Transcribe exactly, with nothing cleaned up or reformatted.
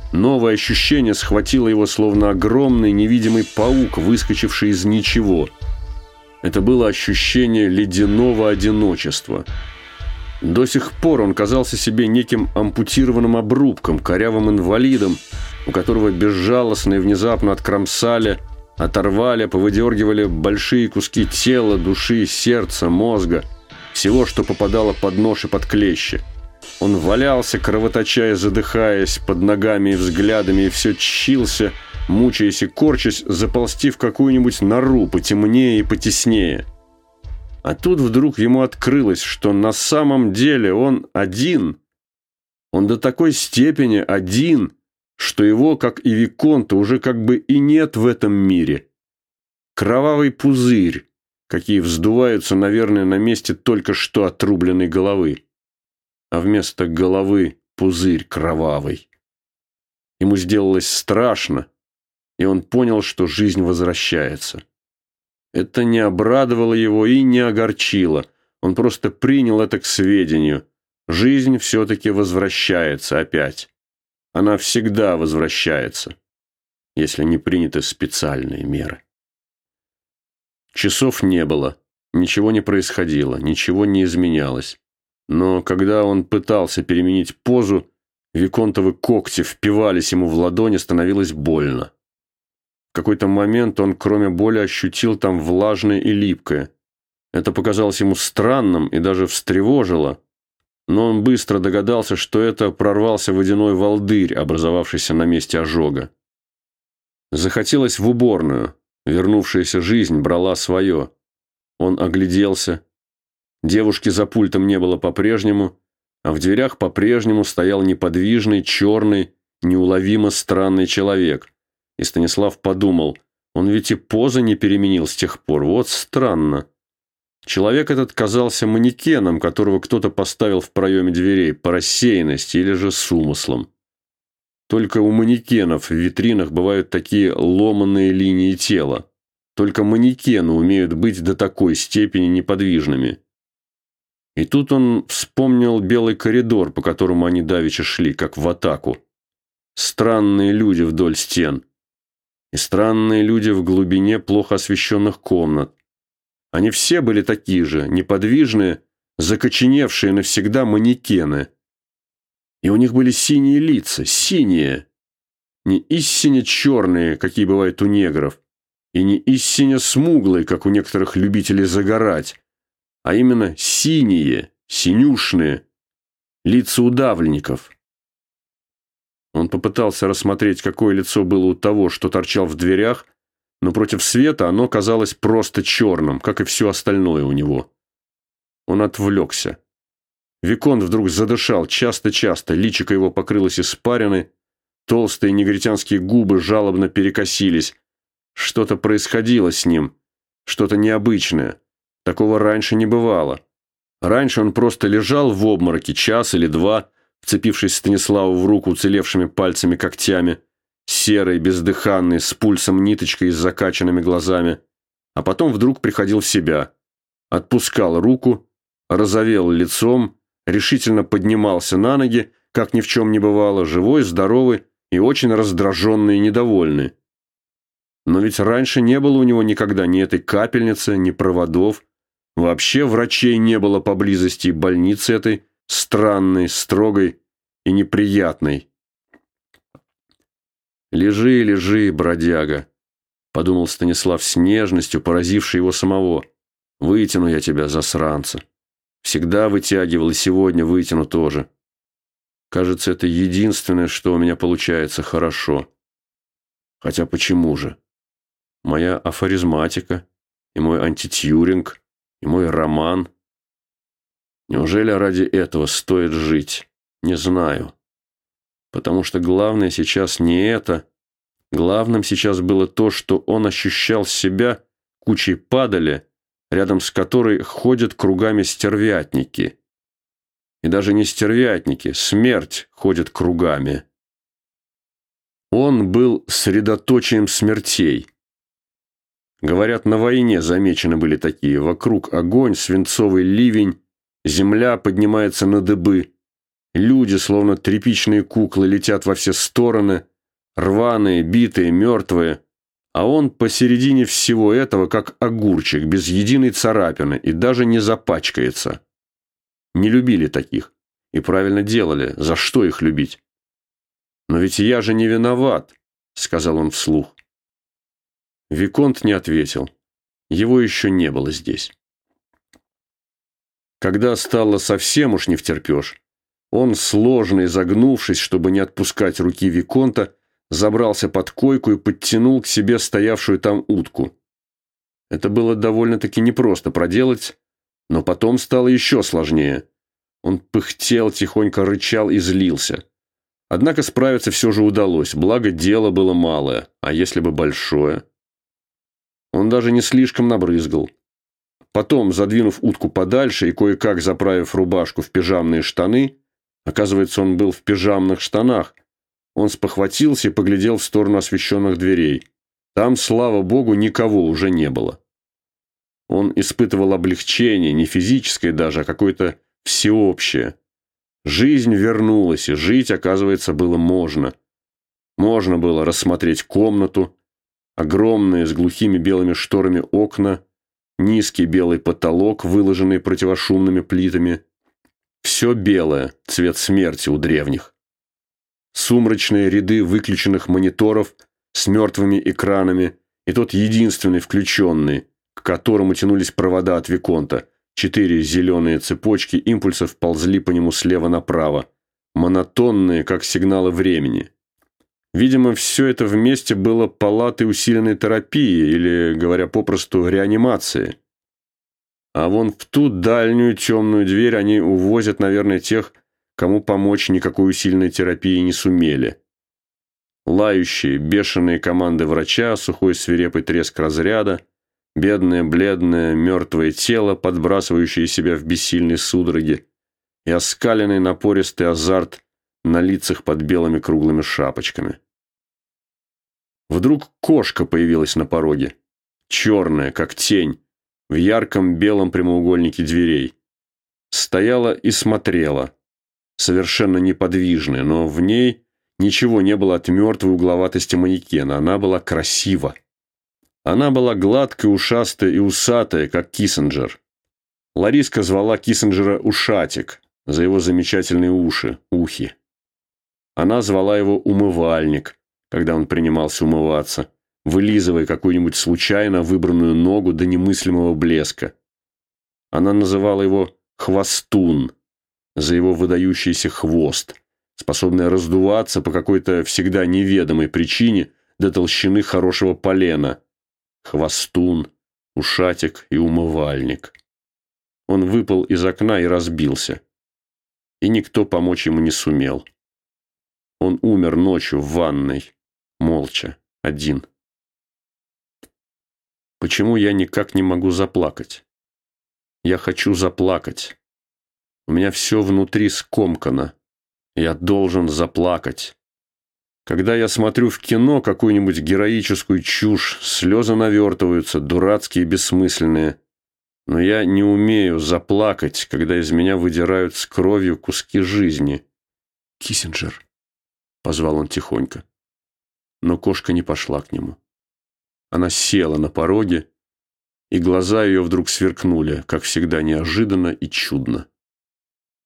Новое ощущение схватило его, словно огромный невидимый паук, выскочивший из ничего. Это было ощущение ледяного одиночества. До сих пор он казался себе неким ампутированным обрубком, корявым инвалидом, у которого безжалостно и внезапно откромсали, оторвали, повыдергивали большие куски тела, души, сердца, мозга, всего, что попадало под нож и под клещи. Он валялся, кровоточа и задыхаясь, под ногами и взглядами, и все чщился, мучаясь и корчась, заползти в какую-нибудь нору потемнее и потеснее. А тут вдруг ему открылось, что на самом деле он один. Он до такой степени один, что его, как и Виконта, уже как бы и нет в этом мире. Кровавый пузырь, какие вздуваются, наверное, на месте только что отрубленной головы. А вместо головы пузырь кровавый. Ему сделалось страшно, и он понял, что жизнь возвращается. Это не обрадовало его и не огорчило. Он просто принял это к сведению. Жизнь все-таки возвращается опять. Она всегда возвращается, если не приняты специальные меры. Часов не было, ничего не происходило, ничего не изменялось. Но когда он пытался переменить позу, виконтовы когти впивались ему в ладони, становилось больно. В какой-то момент он, кроме боли, ощутил там влажное и липкое. Это показалось ему странным и даже встревожило, но он быстро догадался, что это прорвался водяной волдырь, образовавшийся на месте ожога. Захотелось в уборную. Вернувшаяся жизнь брала свое. Он огляделся. Девушки за пультом не было по-прежнему, а в дверях по-прежнему стоял неподвижный, черный, неуловимо странный человек. И Станислав подумал, он ведь и позы не переменил с тех пор. Вот странно. Человек этот казался манекеном, которого кто-то поставил в проеме дверей по рассеянности или же с умыслом. Только у манекенов в витринах бывают такие ломаные линии тела. Только манекены умеют быть до такой степени неподвижными. И тут он вспомнил белый коридор, по которому они давеча шли, как в атаку. Странные люди вдоль стен. И странные люди в глубине плохо освещенных комнат. Они все были такие же, неподвижные, закоченевшие навсегда манекены. И у них были синие лица, синие. Не истинно черные, какие бывают у негров, и не истинно смуглые, как у некоторых любителей загорать, а именно синие, синюшные, лица удавленников. Он попытался рассмотреть, какое лицо было у того, что торчал в дверях, но против света оно казалось просто черным, как и все остальное у него. Он отвлекся. Виконт вдруг задышал часто-часто, личико его покрылось испариной, толстые негритянские губы жалобно перекосились. Что-то происходило с ним, что-то необычное. Такого раньше не бывало. Раньше он просто лежал в обмороке час или два, вцепившись Станиславу в руку уцелевшими пальцами-когтями, серый, бездыханный, с пульсом ниточкой и с закачанными глазами, а потом вдруг приходил в себя, отпускал руку, розовел лицом, решительно поднимался на ноги, как ни в чем не бывало, живой, здоровый и очень раздраженный и недовольный. Но ведь раньше не было у него никогда ни этой капельницы, ни проводов, вообще врачей не было поблизости, и больницы этой странной, строгой и неприятной. «Лежи, лежи, бродяга», — подумал Станислав с нежностью, поразившей его самого. «Вытяну я тебя, засранца. Всегда вытягивал, и сегодня вытяну тоже. Кажется, это единственное, что у меня получается хорошо. Хотя почему же? Моя афоризматика, и мой антитьюринг, и мой роман. Неужели ради этого стоит жить? Не знаю. Потому что главное сейчас не это. Главным сейчас было то, что он ощущал себя кучей падали, рядом с которой ходят кругами стервятники. И даже не стервятники, смерть ходит кругами. Он был средоточием смертей. Говорят, на войне замечены были такие. Вокруг огонь, свинцовый ливень, земля поднимается на дыбы. Люди, словно тряпичные куклы, летят во все стороны, рваные, битые, мертвые. А он посередине всего этого, как огурчик, без единой царапины, и даже не запачкается. Не любили таких. И правильно делали. За что их любить? «Но ведь я же не виноват», — сказал он вслух. Виконт не ответил. Его еще не было здесь. Когда стало совсем уж не втерпешь, он, сложно изогнувшись, чтобы не отпускать руки Виконта, забрался под койку и подтянул к себе стоявшую там утку. Это было довольно-таки непросто проделать, но потом стало еще сложнее. Он пыхтел, тихонько рычал и злился. Однако справиться все же удалось, благо дело было малое, а если бы большое? Он даже не слишком набрызгал. Потом, задвинув утку подальше и кое-как заправив рубашку в пижамные штаны, оказывается, он был в пижамных штанах, он спохватился и поглядел в сторону освещенных дверей. Там, слава богу, никого уже не было. Он испытывал облегчение, не физическое даже, а какое-то всеобщее. Жизнь вернулась, и жить, оказывается, было можно. Можно было рассмотреть комнату, огромные с глухими белыми шторами окна, низкий белый потолок, выложенный противошумными плитами. Все белое, цвет смерти у древних. Сумрачные ряды выключенных мониторов с мертвыми экранами и тот единственный включенный, к которому тянулись провода от Виконта. Четыре зеленые цепочки импульсов ползли по нему слева направо, монотонные, как сигналы времени. Видимо, все это вместе было палатой усиленной терапии или, говоря попросту, реанимации. А вон в ту дальнюю темную дверь они увозят, наверное, тех, кому помочь никакой усиленной терапии не сумели. Лающие, бешеные команды врача, сухой свирепый треск разряда, бедное, бледное, мертвое тело, подбрасывающее себя в бессильной судороги, и оскаленный напористый азарт на лицах под белыми круглыми шапочками. Вдруг кошка появилась на пороге, черная, как тень, в ярком белом прямоугольнике дверей. Стояла и смотрела, совершенно неподвижная, но в ней ничего не было от мертвой угловатости манекена, она была красива. Она была гладкая, ушастая и усатая, как Киссинджер. Лариска звала Киссинджера Ушатик за его замечательные уши, ухи. Она звала его Умывальник, когда он принимался умываться, вылизывая какую-нибудь случайно выбранную ногу до немыслимого блеска. Она называла его Хвостун за его выдающийся хвост, способный раздуваться по какой-то всегда неведомой причине до толщины хорошего полена. Хвостун, Ушатик и Умывальник. Он выпал из окна и разбился. И никто помочь ему не сумел. Он умер ночью в ванной, молча, один. Почему я никак не могу заплакать? Я хочу заплакать. У меня все внутри скомкано. Я должен заплакать. Когда я смотрю в кино какую-нибудь героическую чушь, слезы навертываются, дурацкие и бессмысленные. Но я не умею заплакать, когда из меня выдирают с кровью куски жизни. «Киссинджер», — позвал он тихонько. Но кошка не пошла к нему. Она села на пороге, и глаза ее вдруг сверкнули, как всегда неожиданно и чудно.